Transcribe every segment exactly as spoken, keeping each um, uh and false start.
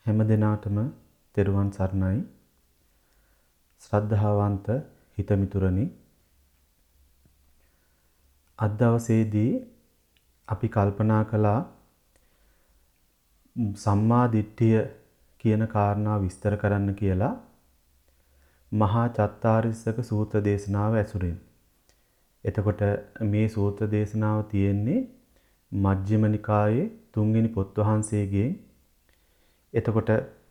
හැම දිනාටම තෙරුවන් සරණයි. ශ්‍රද්ධාවන්ත හිතමිතුරනි, අද දවසේදී අපි කල්පනා කළා සම්මා දිට්ඨිය කියන කාරණා විස්තර කරන්න කියලා මහා චත්තාරිස්සක සූත්‍ර දේශනාව ඇසුරින්. එතකොට මේ සූත්‍ර දේශනාව තියෙන්නේ මජ්ක්‍ධිම නිකායේ තුන්වෙනි පොත් වහන්සේගේ. එතකොට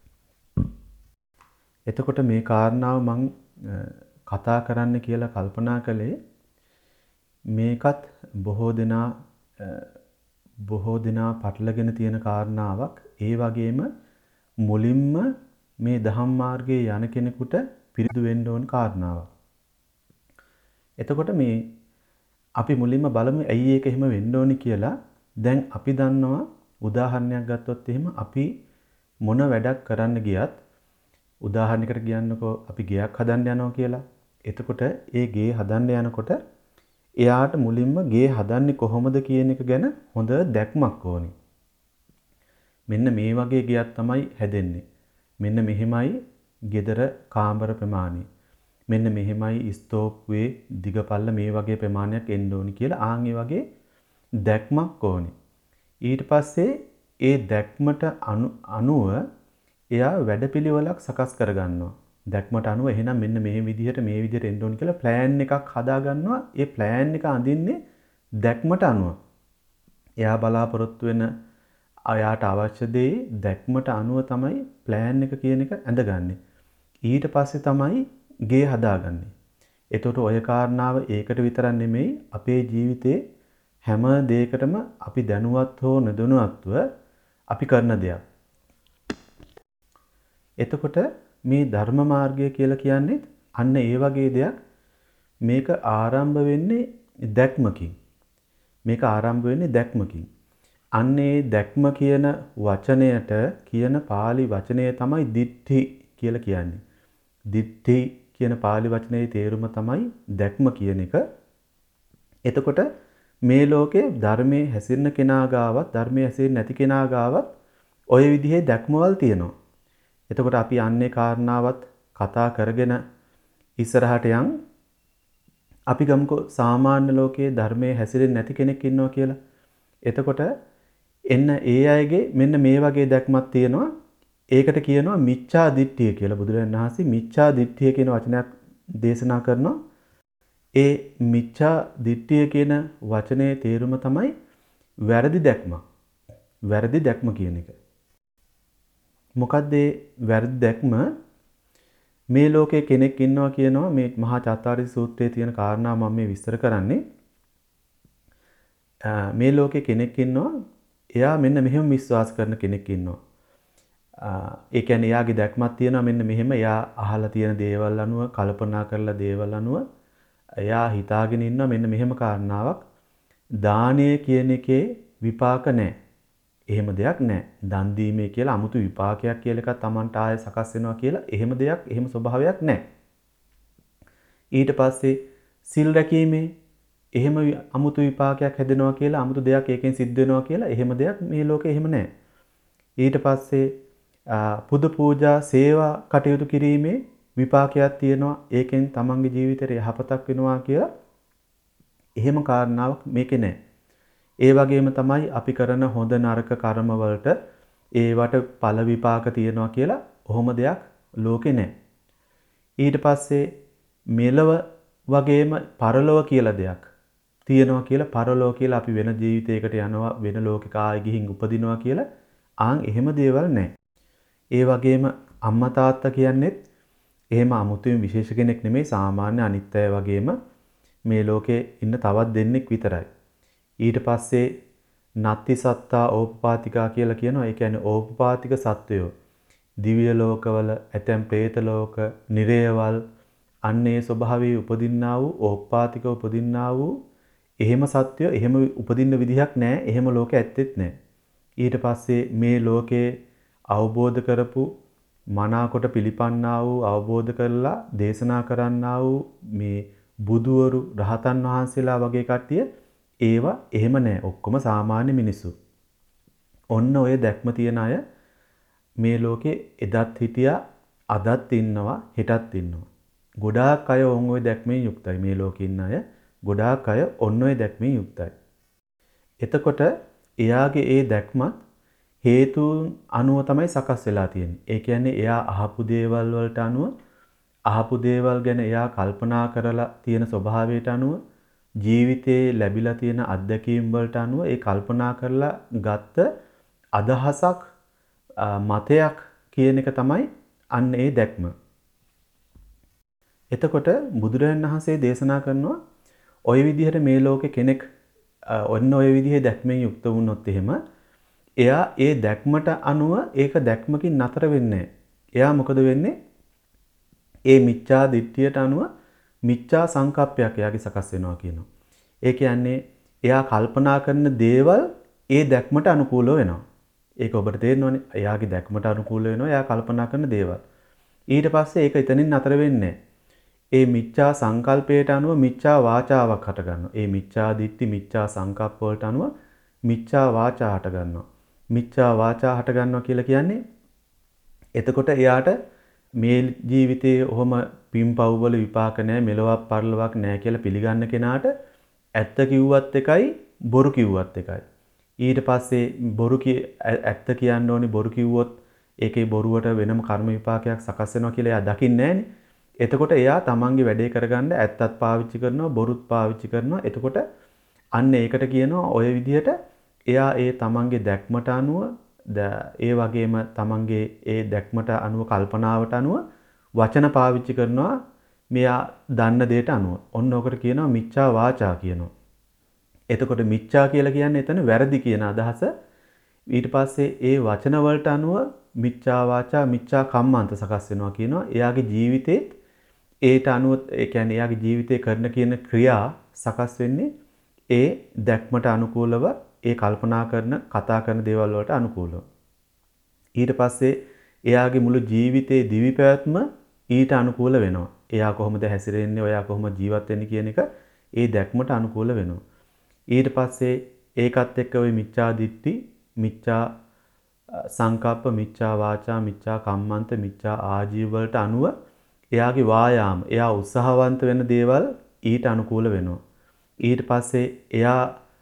එතකොට මේ කාරණාව මම කතා කරන්න කියලා කල්පනා කළේ මේකත් බොහෝ දෙනා බොහෝ දෙනා පටලගෙන තියෙන කාරණාවක්. ඒ වගේම මුලින්ම මේ දහම් මාර්ගයේ යන කෙනෙකුට පිරිදු වෙන්න ඕන කාරණාවක්. එතකොට මේ අපි මුලින්ම බලමු ඇයි ඒක එහෙම වෙන්න ඕනි කියලා. දැන් අපි දන්නවා උදාහරණයක් ගත්තොත් එහෙම අපි මොන වැඩක් කරන්න ගියත් උදාහරණයකට කියන්නකෝ අපි ගෙයක් හදන්න යනවා කියලා. එතකොට ඒ ගේ හදන්න යනකොට එයාට මුලින්ම ගේ හදන්නේ කොහොමද කියන එක ගැන හොඳ දැක්මක් ඕනි. මෙන්න මේ වගේ ගෙයක් තමයි හැදෙන්නේ. මෙන්න මෙහෙමයි gedara කාමර ප්‍රමාණය. මෙන්න මෙහෙමයි ස්තෝප්වේ දිගපල්ල මේ වගේ ප්‍රමාණයක් එන්න ඕනි කියලා ආන් ඒ වගේ දැක්මක් ඕනි. ඊට පස්සේ ඒ දැක්මට අනුව එයා වැඩපිළිවෙලක් සකස් කරගන්නවා. දැක්මට අනුව එහෙනම් මෙන්න මේ විදිහට මේ විදිහට එන්න ඕනි කියලා ප්ලෑන් එකක් හදා ගන්නවා. ඒ ප්ලෑන් එක අඳින්නේ දැක්මට අනුව. එයා බලාපොරොත්තු වෙන අයාට අවශ්‍ය දේ දැක්මට අනුව තමයි ප්ලෑන් එක කියන එක ඇඳගන්නේ. ඊට පස්සේ තමයි ගේ හදාගන්නේ. එතකොට ඔය කාරණාව ඒකට විතරක් නෙමෙයි අපේ ජීවිතේ හැම දෙයකටම අපි දැනුවත් හෝ නොදැනුවත්ව අපි කරන දෙයක්. එතකොට මේ ධර්ම මාර්ගය කියලා කියන්නේ අන්න ඒ වගේ දෙයක්. මේක ආරම්භ වෙන්නේ දැක්මකින්. මේක ආරම්භ වෙන්නේ දැක්මකින්. අන්න ඒ දැක්ම කියන වචනයට කියන pāli වචනය තමයි දිට්ඨි කියලා කියන්නේ. දිට්ඨි කියන pāli වචනේ තේරුම තමයි දැක්ම කියන එක. එතකොට මේ ලෝකේ ධර්මයේ හැසිරෙන කෙනා ගාවත් ධර්මයේ හැසිරෙන්නේ නැති කෙනා ගාවත් ওই විදිහේ දැක්මවල් තියෙනවා. එතකොට අපි අන්නේ කාරණාවත් කතා කරගෙන ඉස්සරහට යන්. අපි ගමුකෝ සාමාන්‍ය ලෝකයේ ධර්මයේ හැසිරෙන්නේ නැති කෙනෙක් ඉන්නවා කියලා. එතකොට එන්න ඒ අයගේ මෙන්න මේ වගේ දැක්මක් තියෙනවා. ඒකට කියනවා මිච්ඡා දිට්ඨිය කියලා. බුදුරජාණන් වහන්සේ මිච්ඡා දිට්ඨිය කියන වචනයක් දේශනා කරනවා. ඒ මිච්ඡා දිට්ඨිය කියන වචනේ තේරුම තමයි වැරදි දැක්ම. වැරදි දැක්ම කියන එක. මොකක්ද ඒ වැරදි දැක්ම? මේ ලෝකේ කෙනෙක් ඉන්නවා කියනවා මේ මහා චත්තාරිස සූත්‍රයේ තියෙන කාරණා මම මේ විස්තර කරන්නේ. මේ ලෝකේ කෙනෙක් ඉන්නවා එයා මෙන්න මෙහෙම විශ්වාස කරන කෙනෙක් ඉන්නවා. ඒ කියන්නේ එයාගේ දැක්මක් තියෙනවා මෙන්න මෙහෙම එයා අහලා තියෙන දේවල් අනුව කල්පනා කරලා දේවල් අනුව එයා හිතාගෙන ඉන්නවා මෙන්න මෙහෙම කාරණාවක්. දානය කියන එකේ විපාක නැහැ. එහෙම දෙයක් නැහැ. දන් දීමේ කියලා 아무තු විපාකයක් කියලා එකක් Tamanට ආයෙ සකස් වෙනවා කියලා එහෙම දෙයක් එහෙම ස්වභාවයක් නැහැ. ඊට පස්සේ සිල් රැකීමේ එහෙම 아무තු විපාකයක් හැදෙනවා කියලා 아무තු දෙයක් ඒකෙන් සිද්ධ වෙනවා කියලා එහෙම දෙයක් මේ ලෝකේ එහෙම නැහැ. ඊට පස්සේ පුද පූජා සේවා කටයුතු කිරීමේ විපාකයක් තියෙනවා. ඒකෙන් තමන්ගේ ජීවිතේට යහපතක් වෙනවා කියලා එහෙම කාරණාවක් මේකේ නැහැ. ඒ වගේම තමයි අපි කරන හොඳ නරක කර්ම වලට ඒවට ඵල විපාක තියෙනවා කියලා ඔහොම දෙයක් ලෝකේ නැහැ. ඊට පස්සේ මෙලව වගේම පරලොව කියලා දෙයක් තියෙනවා කියලා පරලොව කියලා අපි වෙන ජීවිතයකට යනවා වෙන ලෝකෙක ආයෙ ගිහින් උපදිනවා කියලා ආන් එහෙම දේවල් නැහැ. ඒ වගේම අම්මා තාත්තා කියන්නේත් එහෙම අමුතුවෙන් විශේෂ කෙනෙක් නෙමෙයි සාමාන්‍ය අනිත් අය වගේම මේ ලෝකේ ඉන්න තවත් දෙන්නෙක් විතරයි. ඊට පස්සේ නත්ති සත්තා ඕපපාතිකා කියලා කියනවා. ඒ කියන්නේ ඕපපාතික සත්වයෝ දිව්‍ය ලෝකවල ඇතැම් പ്രേත ලෝක, නිරේවල් අන්නේ ස්වභාවයේ උපදින්නා වූ ඕපපාතික උපදින්නා වූ එහෙම සත්වයෝ එහෙම උපදින්න විදිහක් නැහැ. එහෙම ලෝකෙ ඇත්තෙත් නැහැ. ඊට පස්සේ මේ ලෝකේ අවබෝධ කරපු මනාකොට පිළිපන්නා වූ අවබෝධ කරලා දේශනා කරන්නා වූ මේ බුදුවරු රහතන් වහන්සේලා වගේ කට්ටිය ඒවා එහෙම නැහැ. ඔක්කොම සාමාන්‍ය මිනිස්සු. ඔන්න ඔය දැක්ම තියන අය මේ ලෝකේ එදත් හිටියා අදත් ඉන්නවා හෙටත් ඉන්නවා. ගොඩාක් අය ඔන්න ඔය දැක්මෙන් යුක්තයි මේ ලෝකේ ඉන්න අය. ගොඩාක් අය ඔන්න ඔය දැක්මෙන් යුක්තයි. එතකොට එයාගේ ඒ දැක්මත් හේතුන් අනුව තමයි සකස් වෙලා තියෙන්නේ. ඒ කියන්නේ එයා අහපු දේවල් වලට අනුව අහපු දේවල් ගැන එයා කල්පනා කරලා තියෙන ස්වභාවයට අනුව ජීවිතේ ලැබිලා තියෙන අත්දැකීම් වලට අනුව ඒ කල්පනා කරලා ගත්ත අදහසක් මතයක් කියන එක තමයි අන්න ඒ දැක්ම. එතකොට බුදුරජාණන් වහන්සේ දේශනා කරනවා ওই විදිහට මේ ලෝකේ කෙනෙක් ඔන්න ඔය විදිහේ දැක්මෙන් යුක්ත වුණොත් එහෙම එයා ඒ දැක්මට අනුව ඒක දැක්මකින් නතර වෙන්නේ එයා මොකද වෙන්නේ? ඒ මිච්ඡා දිට්ඨියට අනුව මිච්ඡා සංකප්පයක් එයාගේ සකස් වෙනවා කියනවා. ඒ කියන්නේ එයා කල්පනා කරන දේවල් ඒ දැක්මට අනුකූලව වෙනවා. ඒක ඔබට තේරෙනවනේ. එයාගේ දැක්මට අනුකූල වෙනවා එයා කල්පනා කරන දේවල්. ඊට පස්සේ ඒක එතනින් නතර වෙන්නේ ඒ මිච්ඡා සංකල්පයට අනුව මිච්ඡා වාචාවක් හට ගන්නවා. ඒ මිච්ඡා දිට්ඨි මිච්ඡා සංකප්ප වලට අනුව මිච්ඡා වාචා හට ගන්නවා. මිච්ඡා වාචා හට ගන්නවා කියලා කියන්නේ එතකොට එයාට මේ ජීවිතයේ ඔහොම පින්පව් වල විපාක නැහැ මෙලොවක් පරලොවක් නැහැ කියලා පිළිගන්න කෙනාට ඇත්ත කිව්වත් එකයි බොරු කිව්වත් එකයි. ඊට පස්සේ බොරු ඇත්ත කියන්න ඕනි බොරු කිව්වොත් ඒකේ බොරුවට වෙනම කර්ම විපාකයක් සකස් වෙනවා කියලා එයා දකින්නේ නැහනේ. එතකොට එයා තමන්ගේ වැඩේ කරගන්න ඇත්තත් පාවිච්චි කරනවා බොරුත් පාවිච්චි කරනවා. එතකොට අන්න ඒකට කියනවා ඔය විදිහට එයා ඒ තමන්ගේ දැක්මට අනුව ඒ වගේම තමන්ගේ ඒ දැක්මට අනුව කල්පනාවට අනුව වචන පාවිච්චි කරනවා මෙයා දන්න දෙයට අනුව. ඔන්න ඔකට කියනවා මිච්ඡා වාචා කියනවා. එතකොට මිච්ඡා කියලා කියන්නේ එතන වැරදි කියන අදහස. ඊට පස්සේ ඒ වචන වලට අනුව මිච්ඡා වාචා මිච්ඡා කම්මන්ත සකස් වෙනවා කියනවා. එයාගේ ජීවිතේත් ඒට අනුව ඒ කියන්නේ එයාගේ ජීවිතේ කරන කියන ක්‍රියා සකස් වෙන්නේ ඒ දැක්මට අනුකූලව ඒ කල්පනා කරන කතා කරන දේවල් වලට අනුකූලව. ඊට පස්සේ එයාගේ මුළු ජීවිතේ දිවි පැවැත්ම ඊට අනුකූල වෙනවා. එයා කොහොමද හැසිරෙන්නේ, ඔයා කොහොමද ජීවත් වෙන්නේ කියන එක ඒ දැක්මට අනුකූල වෙනවා. ඊට පස්සේ ඒකත් එක්ක ওই මිච්ඡා දිට්ඨි, මිච්ඡා සංකප්ප, මිච්ඡා වාචා, මිච්ඡා කම්මන්ත, මිච්ඡා ආජීව වලට අනුව එයාගේ වායාම, එයා උත්සාහවන්ත වෙන දේවල් ඊට අනුකූල වෙනවා. ඊට පස්සේ එයා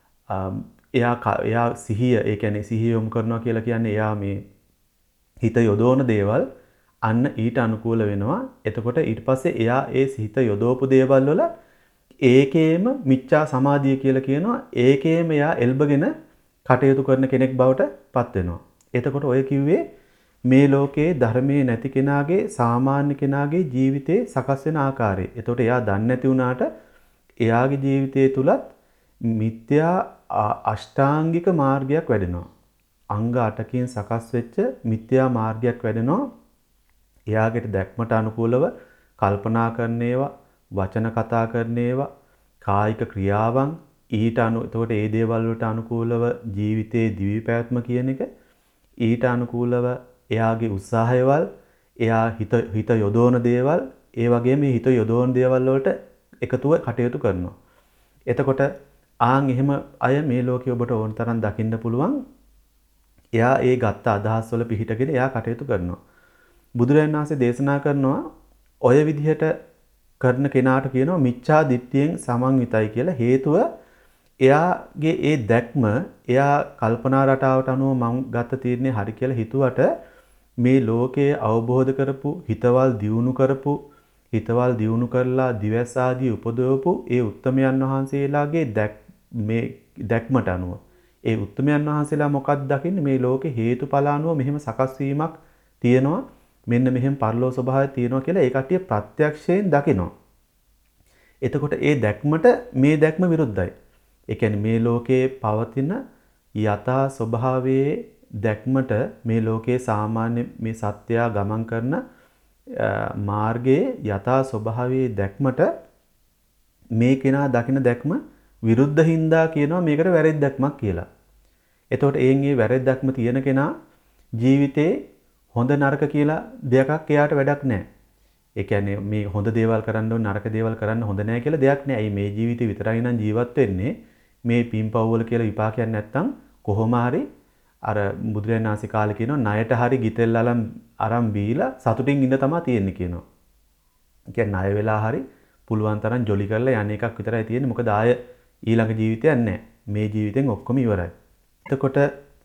එයා එයා සිහිය, ඒ කියන්නේ සිහිය යොමු කරනවා කියලා කියන්නේ එයා මේ හිත යොදවන දේවල් අන්න ඊට අනුකූල වෙනවා. එතකොට ඊට පස්සේ එයා ඒ හිත යොදවපු දේවල් වල ඒකේම මිච්ඡා සමාධිය කියලා කියනවා. ඒකේම එයා එල්බගෙන කටයුතු කරන කෙනෙක් බවට පත් වෙනවා. එතකොට ඔය කිව්වේ මේ ලෝකේ ධර්මයේ නැති කෙනාගේ සාමාන්‍ය කෙනාගේ ජීවිතේ සකස් වෙන ආකාරය. එතකොට එයා දන්නේ නැති වුණාට එයාගේ ජීවිතය තුලත් මිත්‍යා අෂ්ටාංගික මාර්ගයක් වැඩෙනවා. අංග අටකින් සකස් වෙච්ච මිත්‍යා මාර්ගයක් වැඩෙනවා. එයාගේ දැක්මට අනුකූලව කල්පනා කරන ඒවා, වචන කතා කරන ඒවා, කායික ක්‍රියාවන් ඊට අනු එතකොට ඒ දේවල් වලට අනුකූලව ජීවිතයේ දිවි පැවැත්ම කියන එක ඊට අනුකූලව එයාගේ උත්සාහයවල්, එයා හිත හිත යොදවන දේවල්, ඒ වගේම මේ හිත යොදවන දේවල් වලට එකතුව කටයුතු කරනවා. එතකොට ආන් එහෙම අය මේ ලෝකේ ඔබට ඕන තරම් දකින්න පුළුවන්. එයා ඒ ගත්ත අදහස් වල පිහිටගෙන එයා කටයුතු කරනවා. බුදුරජාණන් වහන්සේ දේශනා කරනවා ඔය විදිහට කරන කෙනාට කියනවා මිච්ඡා දිට්ඨියෙන් සමන්විතයි කියලා. හේතුව එයාගේ ඒ දැක්ම, එයා කල්පනා රටාවට අනුව මම ගත්ත තීරණේ හරි කියලා හිතුවට මේ ලෝකයේ අවබෝධ කරපු, හිතවල් දියුණු කරපු, හිතවල් දියුණු කරලා දිවස් ආදී උපදවපු ඒ උත්තමයන් වහන්සේලාගේ දැක් මේ දැක්මට අනුව ඒ උත්තමයන් වහන්සේලා මොකක්ද දකින්නේ? මේ ලෝකේ හේතුඵල අනුව මෙහෙම සකස් වීමක් තියෙනවා, මෙන්න මෙහෙම පරලෝ ස්වභාවයක් තියෙනවා කියලා ඒ කට්ටිය ප්‍රත්‍යක්ෂයෙන් දකිනවා. එතකොට ඒ දැක්මට මේ දැක්ම විරුද්ධයි. ඒ කියන්නේ මේ ලෝකයේ පවතින යථා ස්වභාවයේ දැක්මට මේ ලෝකයේ සාමාන්‍ය මේ සත්‍යය ගමන් කරන මාර්ගයේ යථා ස්වභාවයේ දැක්මට මේ කෙනා දකින දැක්ම විරුද්ධ හින්දා කියනවා මේකට වැරද්දක්මක් කියලා. එතකොට එයින් මේ වැරද්දක්ම තියෙන කෙනා ජීවිතේ හොඳ නරක කියලා දෙයක් එයාට වැඩක් නැහැ. ඒ කියන්නේ මේ හොඳ දේවල් කරන්න ඕන නරක දේවල් කරන්න හොඳ නැහැ කියලා දෙයක් නැහැ. මේ ජීවිතේ විතරයි නම් ජීවත් වෙන්නේ. මේ පින්පව් වල කියලා විපාකයක් නැත්තම් කොහොම හරි අර බුදුරජාණන් වහන්සේ කාලේ කියනවා ණයට හරි ගිතෙල් අලම් අරන් බීලා සතුටින් ඉන්න තමයි තියෙන්නේ කියනවා. ඒ කියන්නේ ණය වෙලා හරි පුළුවන් තරම් ජොලි කරලා යන්නේ එකක් විතරයි තියෙන්නේ. මොකද ආය ඊළඟ ජීවිතයක් නැහැ. මේ ජීවිතෙන් ඔක්කොම ඉවරයි. එතකොට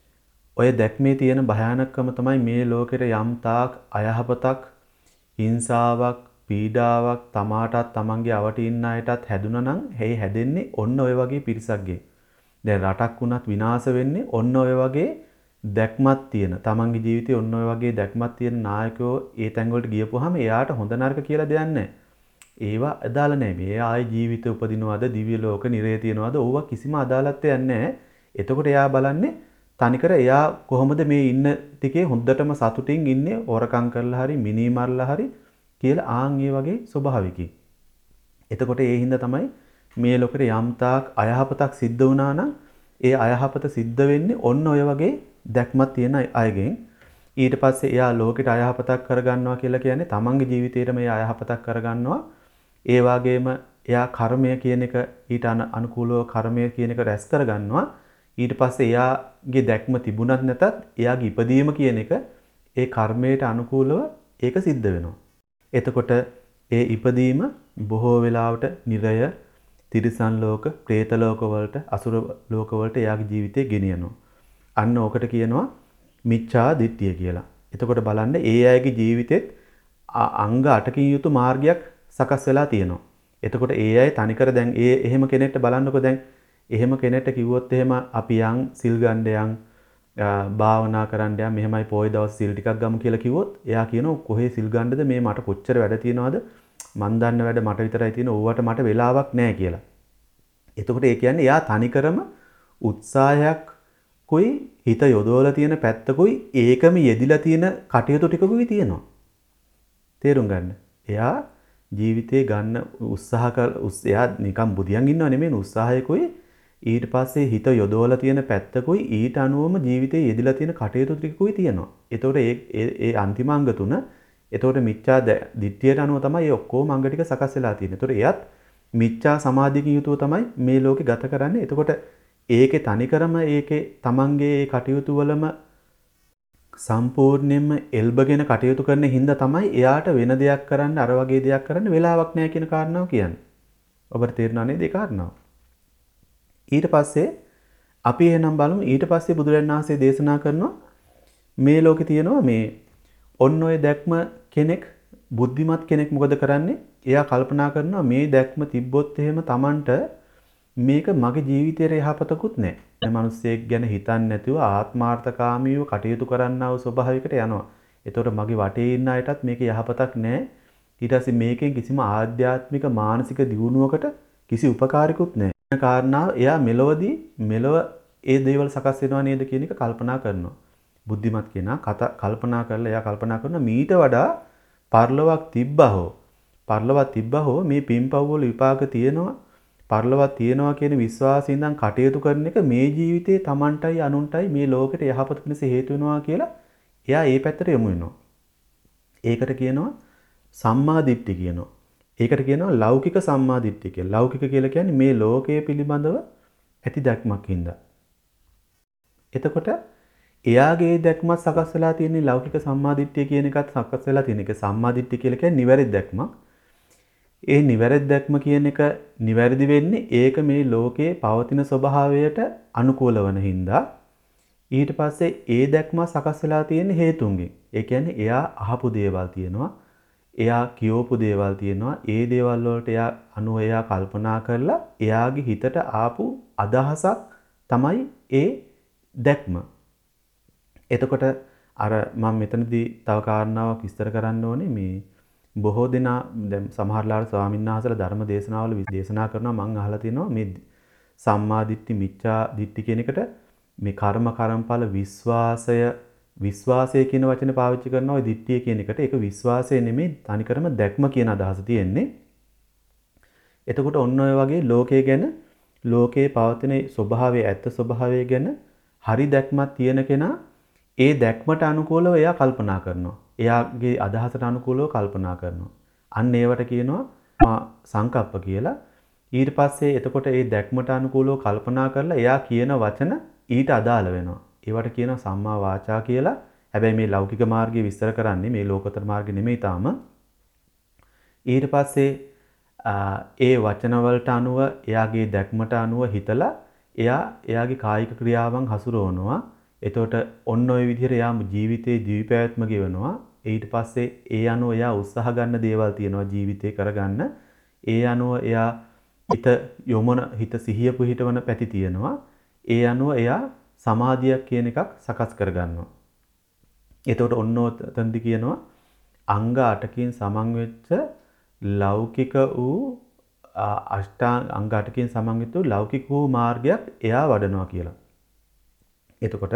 ඔය දැක්මේ තියෙන භයානකම තමයි මේ ලෝකෙට යම් තාක් අයහපතක්, හිංසාවක්, පීඩාවක් තමාටත් තමන්ගේ අවට ඉන්න අයටත් හැදුනා නම් ඒ හැදෙන්නේ ඔන්න ඔය වගේ පිරිසක්ගේ. දැන් රටක් වුණත් විනාශ වෙන්නේ ඔන්න ඔය වගේ දැක්මක් තියෙන. තමන්ගේ ජීවිතේ ඔන්න ඔය වගේ දැක්මක් තියෙන නායකයෝ ඒ තැන් වලට ගියපුවාම එයාට හොඳ නරක කියලා දෙයක් නැහැ. ඒවා අදාළ නැහැ. මේ ආයේ ජීවිතේ උපදිනවද, දිව්‍ය ලෝක, නිරේ තියනවද? ඕවා කිසිම අදාළත්වයක් නැහැ. එතකොට එයා බලන්නේ තනිකර එයා කොහොමද මේ ඉන්න ටිකේ හොඳටම සතුටින් ඉන්නේ, හොරකම් කරලා හරි, මිනී මරලා හරි කියලා ආන් ඒ වගේ ස්වභාවිකයි. එතකොට ඒ හින්දා තමයි මේ ලෝකෙට යම් තාක් අයහපතක් සිද්ධ වුණා නම් ඒ අයහපත සිද්ධ වෙන්නේ ඔන්න ඔය වගේ දැක්මක් තියෙන අයගෙන්. ඊට පස්සේ එයා ලෝකෙට අයහපතක් කරගන්නවා කියලා කියන්නේ තමන්ගේ ජීවිතේටම ඒ අයහපතක් කරගන්නවා. ඒ වගේම එයා කර්මය කියන එක ඊට අනුකූලව කර්මය කියන එක රැස් කරගන්නවා. ඊට පස්සේ එයාගේ දැක්ම තිබුණත් නැතත් එයාගේ ඉපදීම කියන එක ඒ කර්මයට අනුකූලව ඒක සිද්ධ වෙනවා. එතකොට ඒ ඉපදීම බොහෝ වෙලාවට නිරය, තිරිසන් ලෝක, പ്രേත ලෝක වලට, අසුර ලෝක වලට එයාගේ ජීවිතේ ගෙනියනවා. අන්න ඕකට කියනවා මිච්ඡා දිට්ඨිය කියලා. එතකොට බලන්න ඒ අයගේ ජීවිතෙත් අංග අටකින් යුතු මාර්ගයක් සකස් වෙලා තියෙනවා. එතකොට ඒ අය තනිකර දැන් ඒ එහෙම කෙනෙක්ට බලන්නකො දැන් එහෙම කෙනෙක්ට කිව්වොත් එහෙම අපි යන් සිල් ගන්න යන් භාවනා කරන්න යන් මෙහෙමයි පොයි දවස් සිල් ටිකක් ගමු කියලා කිව්වොත් එයා කියනවා කොහේ සිල් ගන්නද මේ මට කොච්චර වැඩ තියෙනවද මන් දන්න වැඩ මට විතරයි තියෙන ඕවට මට වෙලාවක් නැහැ කියලා. එතකොට ඒ කියන්නේ එයා තනිකරම උත්සාහයක් කුයි හිත යොදවලා තියෙන පැත්තකුයි ඒකම යෙදිලා තියෙන කටයුතු ටිකකුයි තියෙනවා. තේරුම් ගන්න. එයා ජීවිතේ ගන්න උත්සාහ කර එයා නිකන් බුදියන් ඉන්නව නෙමෙයි උත්සාහයකුයි ඊට පස්සේ හිත යොදවලා තියෙන පැත්තකුයි ඊට අනුවම ජීවිතේ යෙදිලා තියෙන කටයුතු ටිකකුයි තියෙනවා. එතකොට ඒ ඒ අන්තිම අංග තුන එතකොට මිච්ඡා දිට්ඨියට අනුව තමයි මේ ඔක්කොම අංග ටික සකස් වෙලා තියෙන්නේ. එතකොට එයත් මිච්ඡා සමාධියකින් යුතුව තමයි මේ ලෝකේ ගත කරන්නේ. එතකොට ඒකේ තනිකරම ඒකේ තමන්ගේ ඒ කටයුතු වලම සම්පූර්ණයෙන්ම එල්බගෙන කටයුතු කරන හින්දා තමයි එයාට වෙන දෙයක් කරන්න අර වගේ දෙයක් කරන්න වෙලාවක් නැහැ කියන කාරණාව කියන්නේ. ඔබට තේරෙනව නේද ඒ කාරණාව? ඊට පස්සේ අපි එහෙනම් බලමු ඊට පස්සේ බුදුරජාණන් වහන්සේ දේශනා කරනවා මේ ලෝකේ තියෙනවා මේ ඔන්න ඔය දැක්ම කෙනෙක් බුද්ධිමත් කෙනෙක් මොකද කරන්නේ? එයා කල්පනා කරනවා මේ දැක්ම තිබ්බොත් එහෙම Tamanට මේක මගේ ජීවිතේට යහපතකුත් නැහැ. මේ මිනිස්සෙක් ගැන හිතන්නේ නැතුව ආත්මාර්ථකාමීව කටයුතු කරන්නා වූ ස්වභාවයකට යනවා. ඒතකොට මගේ වටේ ඉන්න අයටත් මේක යහපතක් නැහැ. ඊට පස්සේ මේකෙන් කිසිම ආධ්‍යාත්මික මානසික දියුණුවකට කිසි උපකාරයකුත් නැහැ. මේ කාරණාව එයා මෙලොවදී මෙලොව ඒ දේවල් සකස් වෙනවා නේද කියන එක කල්පනා කරනවා. බුද්ධිමත් කෙනා කල්පනා කරලා එයා කල්පනා කරනවා මීට වඩා පරලොවක් තිබ්බා හෝ පරලොවක් තිබ්බා හෝ මේ පින්පව් වල විපාක තියෙනවා පරලොවක් තියෙනවා කියන විශ්වාසයෙන් ඉඳන් කටයුතු කරන එක මේ ජීවිතේ Tamanටයි අනුන්ටයි මේ ලෝකෙට යහපත පිණිස හේතු වෙනවා කියලා එයා ඒ පැත්තට යොමු වෙනවා. ඒකට කියනවා සම්මා දිට්ඨි කියනවා. ඒකට කියනවා ලෞකික සම්මා දිට්ඨිය කියලා. ලෞකික කියලා කියන්නේ මේ ලෝකයේ පිළිබඳව ඇති දැක්මක් හින්දා. එතකොට එයාගේ දැක්මත් සකස් වෙලා තියෙන ලෞකික සම්මාදිට්ඨිය කියන එකත් සකස් වෙලා තියෙන එක සම්මාදිට්ඨිය කියලා කියන්නේ නිවැරදි දැක්මක්. ඒ නිවැරදි දැක්ම කියන එක නිවැරදි වෙන්නේ ඒක මේ ලෝකයේ පවතින ස්වභාවයට අනුකූල වන හින්දා ඊට පස්සේ ඒ දැක්ම සකස් වෙලා තියෙන හේතුන්ගෙන්. ඒ කියන්නේ එයා අහපු දේවල් තියෙනවා. එයා කියවපු දේවල් තියෙනවා. ඒ දේවල් වලට එයා අනුව එයා කල්පනා කරලා එයාගේ හිතට ආපු අදහසක් තමයි ඒ දැක්ම. එතකොට අර මම මෙතනදී තව කාරණාවක් විස්තර කරන්න ඕනේ මේ බොහෝ දෙනා දැන් සමහරලාට ස්වාමීන් වහන්සේලා ධර්ම දේශනාවල දේශනා කරනවා මම අහලා තියෙනවා මේ සම්මා දිට්ඨි මිච්ඡා දිට්ඨි කියන එකට මේ කර්ම කර්මඵල විශ්වාසය විශ්වාසය කියන වචනේ පාවිච්චි කරනවා ওই දිට්ඨිය කියන එකට. ඒක විශ්වාසය නෙමෙයි තනිකරම දැක්ම කියන අදහස තියෙන්නේ. එතකොට ඔන්න ඔය වගේ ලෝකයේ ගැන ලෝකයේ පවතින ස්වභාවයේ ඇත්ත ස්වභාවය ගැන හරි දැක්මක් තියෙන කෙනා ඒ දැක්මට අනුකූලව එයා කල්පනා කරනවා. එයාගේ අදහසට අනුකූලව කල්පනා කරනවා. අන්න ඒවට කියනවා සංකප්ප කියලා. ඊට පස්සේ එතකොට ඒ දැක්මට අනුකූලව කල්පනා කරලා එයා කියන වචන ඊට අදාළ වෙනවා. ඒවට කියනවා සම්මා වාචා කියලා. හැබැයි මේ ලෞකික මාර්ගය විස්තර කරන්නේ මේ ලෝකෝත්තර මාර්ගය නෙමෙයි තාම. ඊට පස්සේ ඒ වචනවලට අනුව එයාගේ දැක්මට අනුව හිතලා එයා එයාගේ කායික ක්‍රියාවන් හසුරවනවා. එතකොට ඔන්න ඔය විදිහට එයා ජීවිතේ දීපෑත්ම ගෙවනවා. ඊට පස්සේ ඒ අනුව එයා උත්සාහ ගන්න දේවල් තියෙනවා ජීවිතේ කරගන්න. ඒ අනුව එයා හිත යොමන හිත සිහිය පුහිටවන පැති තියෙනවා. ඒ අනුව එයා සමාධියක් කියන එකක් සකස් කරගන්නවා. එතකොට ඔන්න ඔතනදි කියනවා අංග අටකින් සමන්වෙච්ච ලෞකික වූ අෂ්ටාංග අංග අටකින් සමන්විත වූ ලෞකික වූ මාර්ගයක් එයා වඩනවා කියලා. එතකොට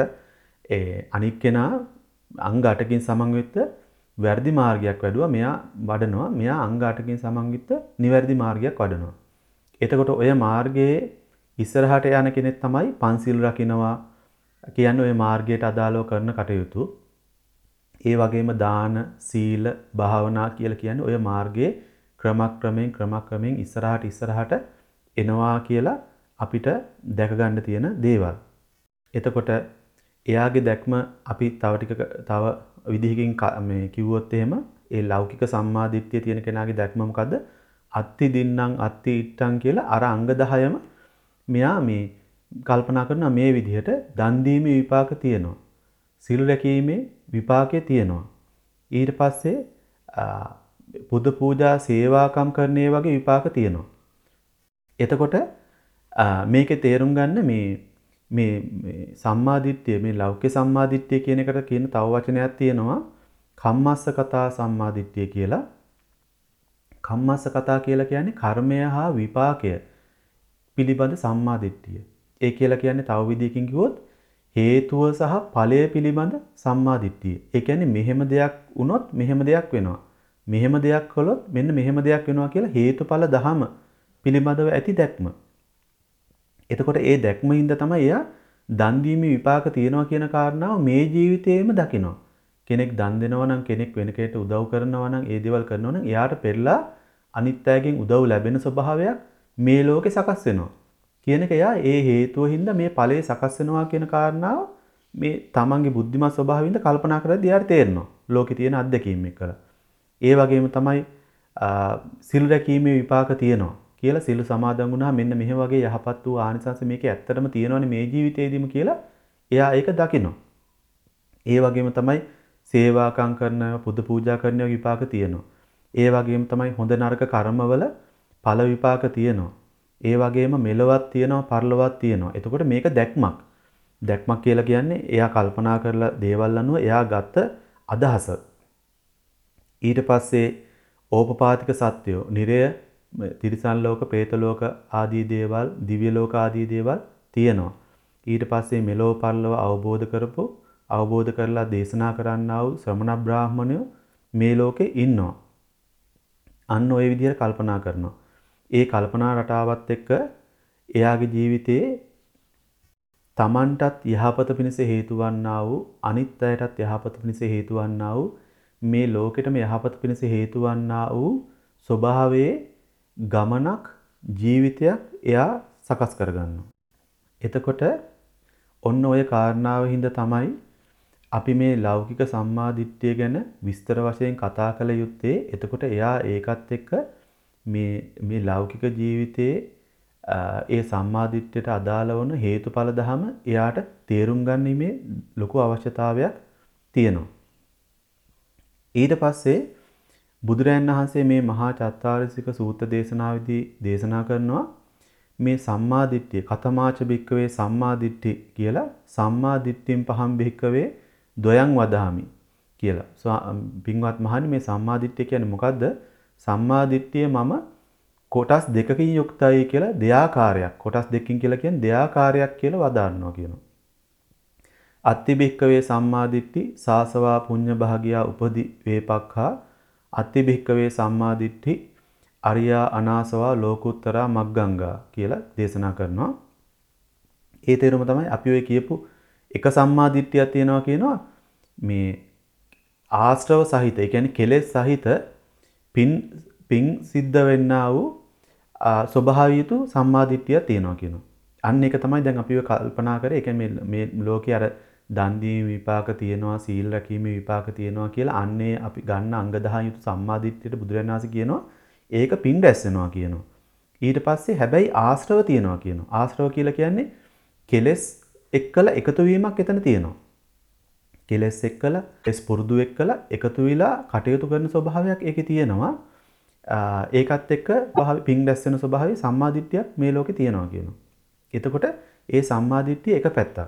ඒ අනික් කෙනා අංග අටකින් සමන්විත වැරදි මාර්ගයක් වැඩුවා. මෙයා වඩනවා. මෙයා අංග අටකින් සමන්විත නිවැරදි මාර්ගයක් වඩනවා. එතකොට ඔය මාර්ගයේ ඉස්සරහට යන කෙනෙක් තමයි පන්සිල් රකින්නවා කියන්නේ ඔය මාර්ගයට අදාළව කරන කටයුතු. ඒ වගේම දාන, සීල, භාවනා කියලා කියන්නේ ඔය මාර්ගයේ ක්‍රමක්‍රමයෙන් ක්‍රමක්‍රමයෙන් ඉස්සරහට ඉස්සරහට එනවා කියලා අපිට දැක ගන්න තියෙන දේවල්. එතකොට එයාගේ දැක්ම අපි තව ටික තව විදිහකින් මේ කිව්වොත් එහෙම ඒ ලෞකික සම්මාදිට්ඨිය තියෙන කෙනාගේ දැක්ම මොකද්ද? අත්ති දින්නම් අත්ති ඉට්ටම් කියලා අර අංග දහයම මෙයා මේ කල්පනා කරනවා මේ විදිහට දන් දීමේ විපාක තියෙනවා. සිල් රැකීමේ විපාකේ තියෙනවා. ඊට පස්සේ බුද්ධ පූජා සේවාකම් කරන්නේ වගේ විපාක තියෙනවා. එතකොට මේකේ තේරුම් ගන්න මේ මේ සම්මාදිට්ඨිය මේ ලෞකික සම්මාදිට්ඨිය කියන එකට කියන තව වචනයක් තියෙනවා කම්මස්ස කතා සම්මාදිට්ඨිය කියලා. කම්මස්ස කතා කියලා කියන්නේ කර්මය හා විපාකය පිළිබඳ සම්මාදිට්ඨිය. ඒ කියලා කියන්නේ තව විදිහකින් කිව්වොත් හේතුව සහ ඵලය පිළිබඳ සම්මාදිට්ඨිය. ඒ කියන්නේ මෙහෙම දෙයක් වුණොත් මෙහෙම දෙයක් වෙනවා. මෙහෙම දෙයක් කළොත් මෙන්න මෙහෙම දෙයක් වෙනවා කියලා හේතුඵල දහම පිළිබඳව ඇති දැක්ම. එතකොට ඒ දැක්මින්ද තමයි එයා දන් දීමේ විපාක තියෙනවා කියන කාරණාව මේ ජීවිතේෙම දකිනවා. කෙනෙක් දන් දෙනවා නම් කෙනෙක් වෙන කෙනෙක්ට උදව් කරනවා නම් ඒ දේවල් කරනවා නම් එයාට පෙරලා අනිත් අයගෙන් උදව් ලැබෙන ස්වභාවයක් මේ ලෝකේ සකස් වෙනවා. කියන එක එයා ඒ හේතුව හින්දා මේ ඵලයේ සකස් වෙනවා කියන කාරණාව මේ තමන්ගේ බුද්ධිමත් ස්වභාවයෙන්ද කල්පනා කරද්දී එයාට තේරෙනවා. ලෝකේ තියෙන අත්දැකීම් එක්කලා. ඒ වගේම තමයි සිල් රැකීමේ විපාක තියෙනවා කියලා සිල් සමාදන් වුණා මෙන්න මෙහෙ වගේ යහපත් වූ ආනිසංස මේකේ ඇත්තටම තියෙනවනේ මේ ජීවිතේදීම කියලා එයා ඒක දකිනවා. ඒ වගේම තමයි සේවාකම් කරන පුද පූජා කරන විපාක තියෙනවා. ඒ වගේම තමයි හොඳ නරක කර්මවල ඵල විපාක තියෙනවා. ඒ වගේම මෙලොවක් තියෙනවා පරලොවක් තියෙනවා. එතකොට මේක දැක්මක්. දැක්මක් කියලා කියන්නේ එයා කල්පනා කරලා දේවල් අනුව එයා ගත්ත අදහස. ඊට පස්සේ ඕපපාතික සත්‍යෝ, නිරය, තිරිසන් ලෝක, പ്രേත ලෝක ආදී දේවල්, දිව්‍ය ලෝක ආදී දේවල් තියෙනවා. ඊට පස්සේ මෙලෝ පරලොව අවබෝධ කරපො, අවබෝධ කරලා දේශනා කරන්නා වූ ශ්‍රමණ බ්‍රාහ්මණයෝ මේ ලෝකේ ඉන්නවා. අන්න ওই විදිහට කල්පනා කරනවා. ඒ කල්පනා රටාවත් එක්ක එයාගේ ජීවිතයේ තමන්ටත් යහපත පිණිස හේතු වන්නා වූ අනිත් අයටත් යහපත පිණිස හේතු වන්නා වූ මේ ලෝකෙටම යහපත පිණිස හේතු වන්නා වූ ස්වභාවයේ ගමනක් ජීවිතයක් එයා සකස් කරගන්නවා. එතකොට ඔන්න ඔය කාරණාව හින්දා තමයි අපි මේ ලෞකික සම්මාදිට්ඨිය ගැන විස්තර වශයෙන් කතා කළ යුත්තේ. එතකොට එයා ඒකත් එක්ක මේ මේ ලෞකික ජීවිතයේ ඒ සම්මාදිට්ඨියට අදාළ වන හේතුඵල ධම එයාට තේරුම් ගැනීමේ ලොකු අවශ්‍යතාවයක් තියෙනවා. ඊට පස්සේ බුදුරයන් වහන්සේ මේ මහා චත්තාරිසික සූත්‍ර දේශනාවේදී දේශනා කරනවා මේ සම්මාදිට්ඨිය කතමාච භික්කවේ සම්මාදිට්ඨි කියලා සම්මාදිට්ඨියෙන් පහම් භික්කවේ දොයන් වදාමි කියලා. පින්වත් මහණනි මේ සම්මාදිට්ඨිය කියන්නේ මොකද්ද? සම්මාදිට්ඨිය මම කොටස් දෙකකින් යුක්තයි කියලා දෙආකාරයක්. කොටස් දෙකකින් කියලා කියන්නේ දෙආකාරයක් කියලා වදාරනවා කියනවා. අත්ති භික්කවේ සම්මාදිට්ඨි සාසවා පුඤ්ඤ භාගියා උපදි වේපක්ඛා අත්ති භික්කවේ සම්මාදිට්ඨි අරියා අනාසවා ලෝකුත්තරා මග්ගංගා කියලා දේශනා කරනවා. ඒ තේරුම තමයි අපි ඔය කියපු එක සම්මාදිට්ඨියක් තියෙනවා කියනවා මේ ආශ්‍රව සහිත, ඒ කියන්නේ කෙලෙස් සහිත පින් පින් සිද්ධ වෙන්නා වූ ස්වභාවීතු සම්මාදිට්ඨිය තියෙනවා කියනවා. අන්න ඒක තමයි දැන් අපි ඔය කල්පනා කරේ. ඒ කියන්නේ මේ මේ ලෝකේ අර දන් දීම විපාක තියෙනවා, සීල් රැකීමේ විපාක තියෙනවා කියලා අන්නේ අපි ගන්න අංග දහ යුතු සම්මාදිට්ඨියට බුදුරජාණන් වහන්සේ කියනවා ඒක පින් රැස් වෙනවා කියනවා. ඊට පස්සේ හැබැයි ආශ්‍රව තියෙනවා කියනවා. ආශ්‍රව කියලා කියන්නේ කෙලෙස් එක්කලා එකතු වීමක් එතන තියෙනවා. කෙලෙස් එක්කලා කෙස් පුරුදු එක්කලා එකතු වෙලා කටයුතු කරන ස්වභාවයක් ඒකේ තියෙනවා. ඒකත් එක්ක පින් රැස් වෙන ස්වභාවය සම්මාදිට්ඨියක් මේ ලෝකේ තියෙනවා කියනවා. එතකොට ඒ සම්මාදිට්ඨිය එක පැත්තක්.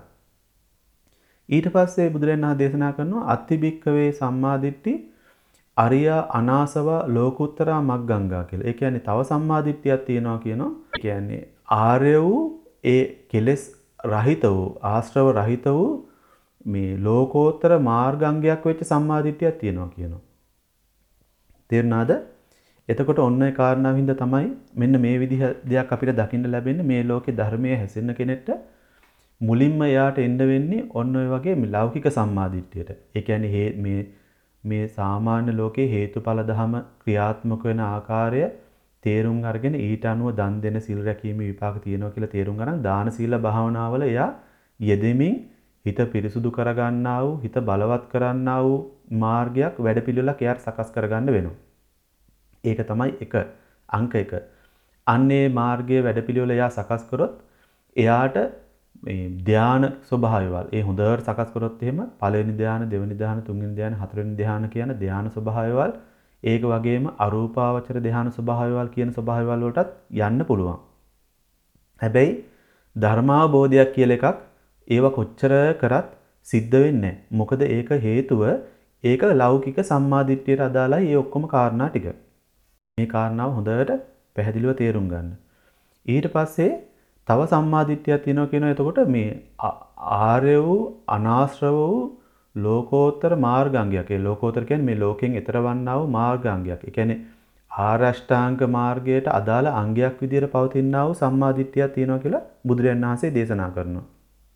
ඊට පස්සේ බුදුරජාණන් වහන්සේ දේශනා කරනවා අත්තිබික්කවේ සම්මාදිට්ඨි අරියා අනාසව ලෝකුත්තරා මග්ගංගා කියලා. ඒ කියන්නේ තව සම්මාදිට්ඨියක් තියෙනවා කියනවා. ඒ කියන්නේ ආර්ය වූ ඒ කෙලෙස් රහිත වූ ආශ්‍රව රහිත වූ මේ ලෝකෝත්තර මාර්ගාංගයක් වෙච්ච සම්මාදිට්ඨියක් තියෙනවා කියනවා. තේරුණාද? එතකොට ඔන්න ඒ කාරණාව හින්දා තමයි මෙන්න මේ විදිහ දෙයක් අපිට දකින්න ලැබෙන්නේ මේ ලෝකේ ධර්මයේ හැසිරෙන කෙනෙක්ට මුලින්ම එයාට එන්න වෙන්නේ ඔන්න ඔය වගේ ලෞකික සම්මාදිට්ඨියට. ඒ කියන්නේ මේ මේ සාමාන්‍ය ලෝකේ හේතුඵල ධම ක්‍රියාත්මක වෙන ආකාරය තේරුම් අරගෙන ඊට අනුව දන් දෙන සිල් රැකීමේ විපාක තියෙනවා කියලා තේරුම් ගන්න දාන සීල භාවනාවල එයා යෙදෙමින් හිත පිරිසුදු කරගන්නා වූ හිත බලවත් කරන්නා වූ මාර්ගයක් වැඩපිළිවෙලක් එයාට සකස් කරගන්න වෙනවා. ඒක තමයි එක අංක එක. අන්නේ මාර්ගයේ වැඩපිළිවෙල එයා සකස් කරොත් එයාට මේ ධාන ස්වභාවයවල් ඒ හොඳට සකස් කරොත් එහෙම පළවෙනි ධාන දෙවෙනි ධාන තුන්වෙනි ධාන හතරවෙනි ධාන කියන ධාන ස්වභාවයවල් ඒක වගේම අරූපාවචර ධාන ස්වභාවයවල් කියන ස්වභාවයවල් වලටත් යන්න පුළුවන්. හැබැයි ධර්මාවබෝධයක් කියලා එකක් ඒව කොච්චර කරත් සිද්ධ වෙන්නේ නැහැ. මොකද ඒක හේතුව ඒක ලෞකික සම්මාදිට්ඨියට අදාළයි ඒ ඔක්කොම කාරණා ටික. මේ කාරණාව හොඳට පැහැදිලිව තේරුම් ගන්න. ඊට පස්සේ තව සම්මාදිට්ඨියක් තියෙනවා කියනවා. එතකොට මේ ආර්ය වූ අනාශ්‍රව වූ ලෝකෝත්තර මාර්ගාංගයක්. ඒ ලෝකෝත්තර කියන්නේ මේ ලෝකෙන් එතර වන්නා වූ මාර්ගාංගයක්. ඒ කියන්නේ ආරෂ්ඨාංග මාර්ගයට අදාළ අංගයක් විදිහට පවතිනා වූ සම්මාදිට්ඨියක් තියෙනවා කියලා බුදුරජාණන් වහන්සේ දේශනා කරනවා.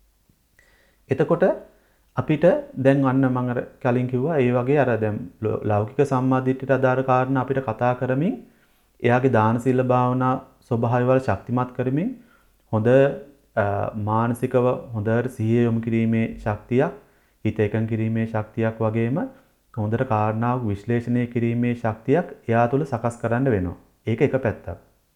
එතකොට අපිට දැන් අන්න මම අර කලින් කිව්වා ඒ වගේ අර දැන් ලෞකික සම්මාදිට්ඨියට අදාළ කාරණා අපිට කතා කරමින් එයාගේ දාන සීල භාවනා ස්වභාවයවල ශක්තිමත් කරමින් හොඳ මානසිකව හොඳට සිහිය යොමු කිරීමේ ශක්තියක් හිත එකඟ කිරීමේ ශක්තියක් වගේම හොඳට කාරණාවක් විශ්ලේෂණය කිරීමේ ශක්තියක් එයා තුළ සකස් කරන්න වෙනවා. ඒක එක පැත්තක්.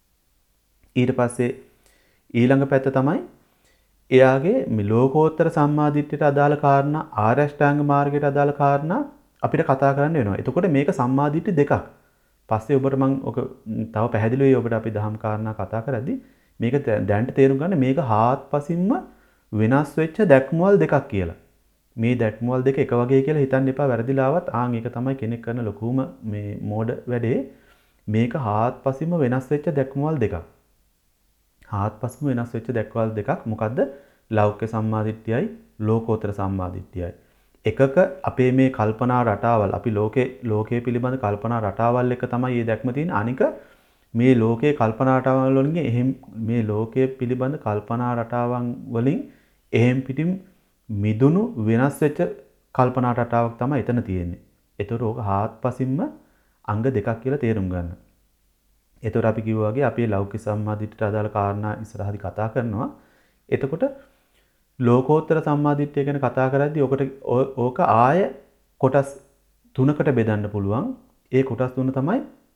ඊට පස්සේ ඊළඟ පැත්ත තමයි එයාගේ මේ ලෝකෝත්තර සම්මාදිට්ඨියට අදාළ කාරණා ආරෂ්ඨාංග මාර්ගයට අදාළ කාරණා අපිට කතා කරන්න වෙනවා. එතකොට මේක සම්මාදිට්ඨි දෙකක්. පස්සේ ඔබට මම ඔක තව පැහැදිලිවයි ඔබට අපි දහම් කාරණා කතා කරද්දී මේක දැනට තේරුම් ගන්න මේක හාත්පසින්ම වෙනස් වෙච්ච දැක්මවල දෙකක් කියලා. මේ දැක්මවල දෙක එක වගේ කියලා හිතන්න එපා වැරදිලාවත්. ආන් ඒක තමයි කෙනෙක් කරන ලොකුම මේ මෝඩ වැඩේ. මේක හාත්පසින්ම වෙනස් වෙච්ච දැක්මවල දෙකක්. හාත්පසින්ම වෙනස් වෙච්ච දැක්මවල දෙකක් මොකද්ද? ලෞකික සම්මාදිට්ඨියයි ලෝකෝත්තර සම්මාදිට්ඨියයි. එකක අපේ මේ කල්පනා රටාවල් අපි ලෝකේ ලෝකයේ පිළිබඳ කල්පනා රටාවල් එක තමයි මේ දැක්ම තියෙන්නේ. අනික මේ ලෝකයේ කල්පනා රටාවල් වලින් එහෙම් මේ ලෝකයේ පිළිබඳ කල්පනා රටාවන් වලින් එහෙම් පිටින් මිදුණු වෙනස් වෙච්ච කල්පනා රටාවක් තමයි එතන තියෙන්නේ. ඒතර ඕක හාත්පසින්ම අංග දෙකක් කියලා තේරුම් ගන්න. ඒතර අපි කිව්වා වගේ අපි ලෞකික සම්මාදිට්ඨියට අදාළ කාරණා ඉස්සරහදී කතා කරනවා. එතකොට ලෝකෝත්තර සම්මාදිට්ඨිය ගැන කතා කරද්දී ඔකට ඕක ආය කොටස් තුනකට බෙදන්න පුළුවන්. ඒ කොටස් තුන තමයි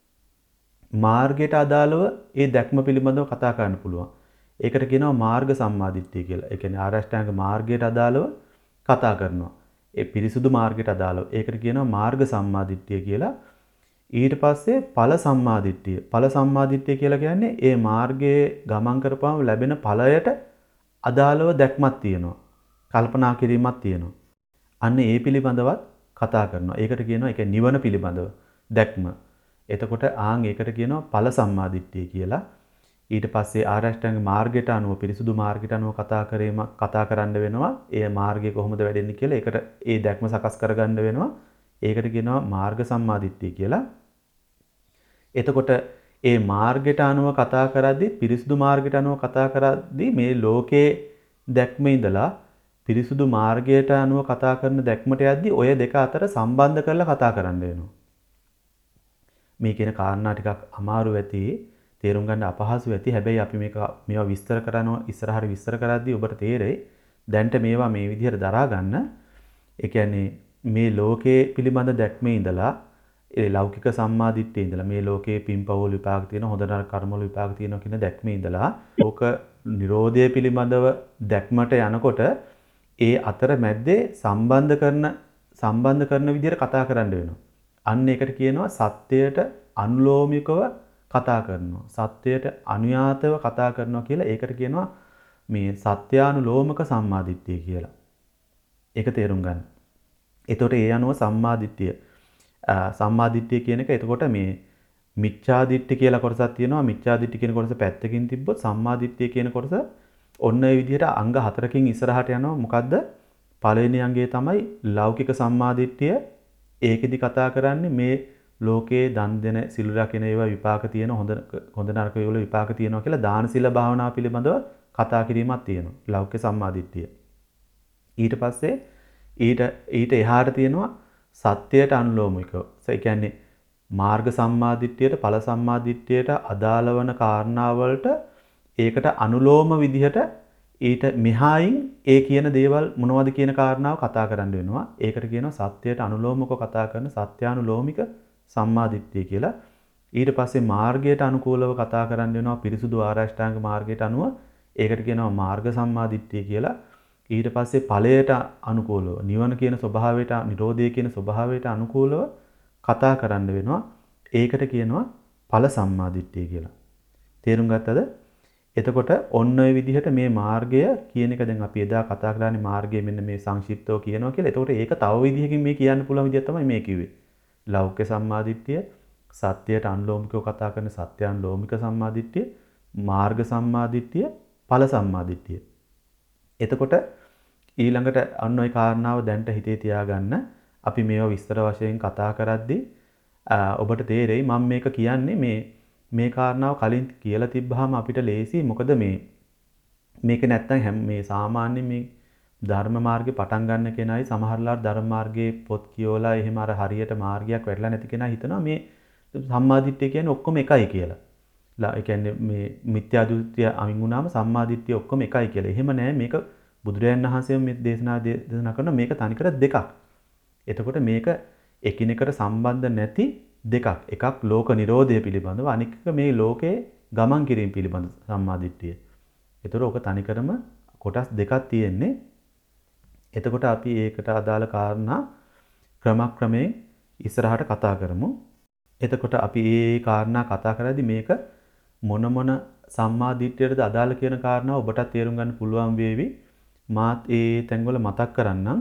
මාර්ගයට අදාළව ඒ දැක්ම පිළිබඳව කතා කරන්න පුළුවන්. ඒකට කියනවා මාර්ග සම්මාදිට්ඨිය කියලා. ඒ කියන්නේ ආරෂ්ඨාංග මාර්ගයට අදාළව කතා කරනවා. ඒ පිරිසුදු මාර්ගයට අදාළව. ඒකට කියනවා මාර්ග සම්මාදිට්ඨිය කියලා. ඊට පස්සේ ඵල සම්මාදිට්ඨිය. ඵල සම්මාදිට්ඨිය කියලා කියන්නේ ඒ මාර්ගයේ ගමන් කරපුවාම ලැබෙන ඵලයට අදාළව දැක්මක් තියෙනවා. කල්පනා කිරීමක් තියෙනවා. අන්න ඒ පිළිබඳවත් කතා කරනවා. ඒකට කියනවා ඒක නිවන පිළිබඳව දැක්ම. එතකොට ආන් ඒකට කියනවා ඵල සම්මාදිට්ඨිය කියලා. ඊට පස්සේ ආරෂ්ඨාංග මාර්ගයට අනුව පිරිසුදු මාර්ගයට අනුව කතා කිරීම කතා කරන්න වෙනවා. ඒ මාර්ගය කොහොමද වැඩෙන්නේ කියලා ඒකට ඒ දැක්ම සකස් කරගන්න වෙනවා. ඒකට කියනවා මාර්ග සම්මාදිට්ඨිය කියලා. එතකොට ඒ මාර්ගයට අනුව කතා කරද්දී පිරිසුදු මාර්ගයට අනුව කතා කරද්දී මේ ලෝකේ දැක්මේ ඉඳලා පිරිසුදු මාර්ගයට අනුව කතා කරන දැක්මට යද්දී ඔය දෙක අතර සම්බන්ධ කරලා කතා කරන්න වෙනවා. මේ කියන කාරණා ටිකක් අමාරු වෙති තේරුම් ගන්න අපහසු වෙති. හැබැයි අපි මේක මේවා විස්තර කරනවා ඉස්සරහට විස්තර කරද්දී ඔබට තේරෙයි දැන්ට මේවා මේ විදිහට දරා ගන්න. ඒ කියන්නේ මේ ලෝකයේ පිළිබඳ දැක්මේ ඉඳලා ඒ ලෞකික සම්මාදිට්ඨියේ ඉඳලා මේ ලෝකයේ පින්පවුල් විපාක තියෙන හොඳ නරක කර්මවල විපාක තියෙනවා කියන දැක්මේ ඉඳලා ලෝක නිරෝධය පිළිබඳව දැක්මට යනකොට ඒ අතර මැද්දේ සම්බන්ධ කරන සම්බන්ධ කරන විදිහට කතා කරන්න වෙනවා. අන්න ඒකට කියනවා සත්‍යයට අනුලෝමිකව කතා කරනවා. සත්‍යයට අනුයාතව කතා කරනවා කියලා ඒකට කියනවා මේ සත්‍යානුලෝමක සම්මාදිට්ඨිය කියලා. ඒක තේරුම් ගන්න. එතකොට ඒ අනුව සම්මාදිට්ඨිය සම්මාදිට්ඨිය කියන එක එතකොට මේ මිච්ඡාදිට්ඨි කියලා කොටසක් තියෙනවා. මිච්ඡාදිට්ඨි කියන කොටස පැත්තකින් තිබ්බොත් සම්මාදිට්ඨිය කියන කොටස ඔන්න ඒ විදිහට අංග හතරකින් ඉස්සරහට යනවා. මොකද්ද? පළවෙනි අංගය තමයි ලෞකික සම්මාදිට්ඨිය. ඒකෙදි කතා කරන්නේ මේ ලෝකයේ දන් දෙන සිල් රකින ඒවා විපාක තියෙන හොඳ හොඳ නරක වල විපාක තියෙනවා කියලා දාන සීල භාවනා පිළිබඳව කතා කිරීමක් තියෙනවා. ලෞකික සම්මාදිට්ඨිය. ඊට පස්සේ ඊට ඊට එහාට තියෙනවා සත්‍යයට අනුලෝමිකව. ඒ කියන්නේ මාර්ග සම්මාදිට්ඨියට ඵල සම්මාදිට්ඨියට අදාළ වන කාරණා වලට ඒකට අනුලෝම විදිහට ඊට මෙහායින් ඒ කියන දේවල් මොනවද කියන කාරණාව කතා කරන්න වෙනවා. ඒකට කියනවා සත්‍යයට අනුලෝමකව කතා කරන සත්‍යානුලෝමික සම්මාදිට්ඨිය කියලා. ඊට පස්සේ මාර්ගයට අනුකූලව කතා කරන්න වෙනවා පිරිසුදු ආරෂ්ඨාංග මාර්ගයට අනුව. ඒකට කියනවා මාර්ග සම්මාදිට්ඨිය කියලා. ඊට පස්සේ ඵලයට අනුකූලව නිවන කියන ස්වභාවයට නිරෝධය කියන ස්වභාවයට අනුකූලව කතා කරන්න වෙනවා. ඒකට කියනවා ඵල සම්මාදිට්ඨිය කියලා. තේරුම් ගත්තද? එතකොට ඔන්න ඔය විදිහට මේ මාර්ගය කියන එක දැන් අපි එදා කතා කරන්නේ මාර්ගය මෙන්න මේ සංක්ෂිප්තව කියනවා කියලා. එතකොට ඒක තව විදිහකින් මේ කියන්න පුළුවන් විදිහ තමයි මේ කිව්වේ. ලෞකික සම්මාදිට්ඨිය, සත්‍යයට අනුලෝමිකව කතා කරන සත්‍යානුලෝමික සම්මාදිට්ඨිය, මාර්ග සම්මාදිට්ඨිය, ඵල සම්මාදිට්ඨිය. එතකොට ඊළඟට අන්න ওই කාරණාව දැන්ට හිතේ තියාගන්න. අපි මේවා විස්තර වශයෙන් කතා කරද්දී ඔබට තේරෙයි මම මේක කියන්නේ මේ මේ කාරණාව කලින් කියලා තිබ්බහම අපිට ලේසි. මොකද මේ මේක නැත්තම් හැම මේ සාමාන්‍ය මේ ධර්ම මාර්ගේ පටන් ගන්න කෙනයි සමහරලාට ධර්ම මාර්ගයේ පොත් කියවලා එහෙම අර හරියට මාර්ගයක් වැටලා නැති කෙනා හිතනවා මේ සම්මාදිට්ඨිය කියන්නේ ඔක්කොම එකයි කියලා. ඒ කියන්නේ මේ මිත්‍යා දෘෂ්ටිය අමින් වුණාම සම්මාදිට්ඨිය ඔක්කොම එකයි කියලා. එහෙම නෑ. මේක බුදුරජාණන් වහන්සේ මේ දේශනා දේශනා කරන මේක තනිකර දෙකක්. එතකොට මේක එකිනෙකට සම්බන්ධ නැති දෙකක්. එකක් ලෝක නිරෝධය පිළිබඳව, අනික මේ ලෝකේ ගමන් කිරීම පිළිබඳ සම්මාදිට්ඨිය. ඒතර ඔක තනිකරම කොටස් දෙකක් තියෙන්නේ. එතකොට අපි ඒකට අදාළ කාරණා ක්‍රමක්‍රමයෙන් ඉස්සරහට කතා කරමු. එතකොට අපි මේ කාරණා කතා කරද්දී මේක මොන මොන සම්මාදිට්ඨියටද අදාළ කියන කාරණාව ඔබට තේරුම් ගන්න පුළුවන් වේවි. මාත් ඒ තැන්වල මතක් කරන්නම්.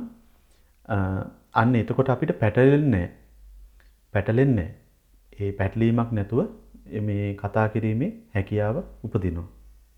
අන්න එතකොට අපිට පැටලෙන්නේ නැහැ. පැටලෙන්නේ නැහැ. ඒ පැටලීමක් නැතුව මේ කතා කිරීමේ හැකියාව උපදිනවා.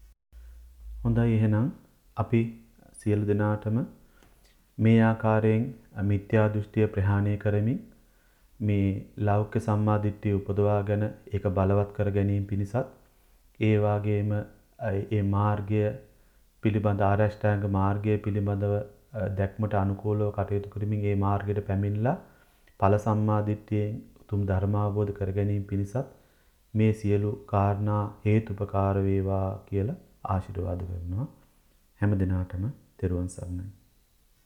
හොඳයි, එහෙනම් අපි සියලු දෙනාටම මේ ආකාරයෙන් මිත්‍යා දෘෂ්ටිය ප්‍රහාණය කරමින් මේ ලෞකික සම්මාදිට්ඨිය උපදවාගෙන ඒක බලවත් කර ගැනීම පිණිසත් ඒ වගේම ඒ මාර්ගය පිළිබඳ ආරෂ්ඨාංග මාර්ගය පිළිබඳව දැක්මට අනුකූලව කටයුතු කරමින් ඒ මාර්ගයට පැමිණලා ඵල සම්මාදිට්ඨියෙන් උතුම් ධර්ම අවබෝධ කර ගැනීම පිණිසත් මේ සියලු කාරණා හේතුපකාර වේවා කියලා ආශිර්වාද කරනවා. හැම දිනාටම තෙරුවන් සරණයි.